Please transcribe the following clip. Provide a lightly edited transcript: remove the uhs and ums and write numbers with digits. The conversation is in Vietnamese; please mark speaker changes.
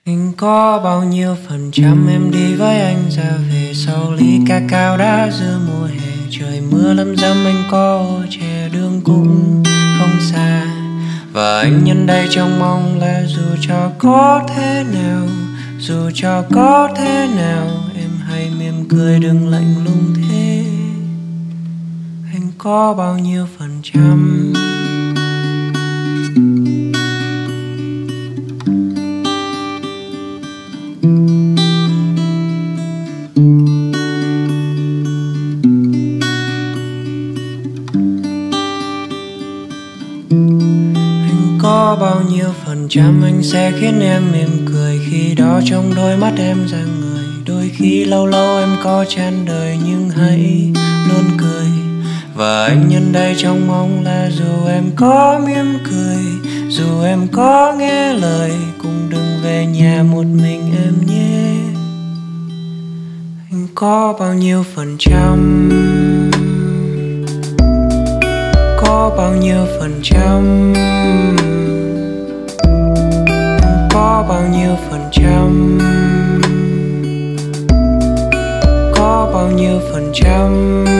Speaker 1: Anh có bao nhiêu phần trăm em đi với anh ra về sau ly ca cao đã giữa mùa hè. Trời mưa lâm dâm anh có ô che đường cũng không xa. Và anh nhân đây trông mong là dù cho có thế nào, dù cho có thế nào, em hãy mỉm cười đừng lạnh lùng thế. Anh có bao nhiêu phần trăm? Có bao nhiêu phần trăm anh sẽ khiến em mỉm cười khi đó trong đôi mắt em ra người. Đôi khi lâu lâu em có chán đời nhưng hãy luôn cười. Và anh nhân đây trong mong là dù em có mỉm cười, dù em có nghe lời, cũng đừng về nhà một mình em nhé. Anh có bao nhiêu phần trăm? Có bao nhiêu phần trăm? Có bao nhiêu phần trăm? Có bao nhiêu phần trăm?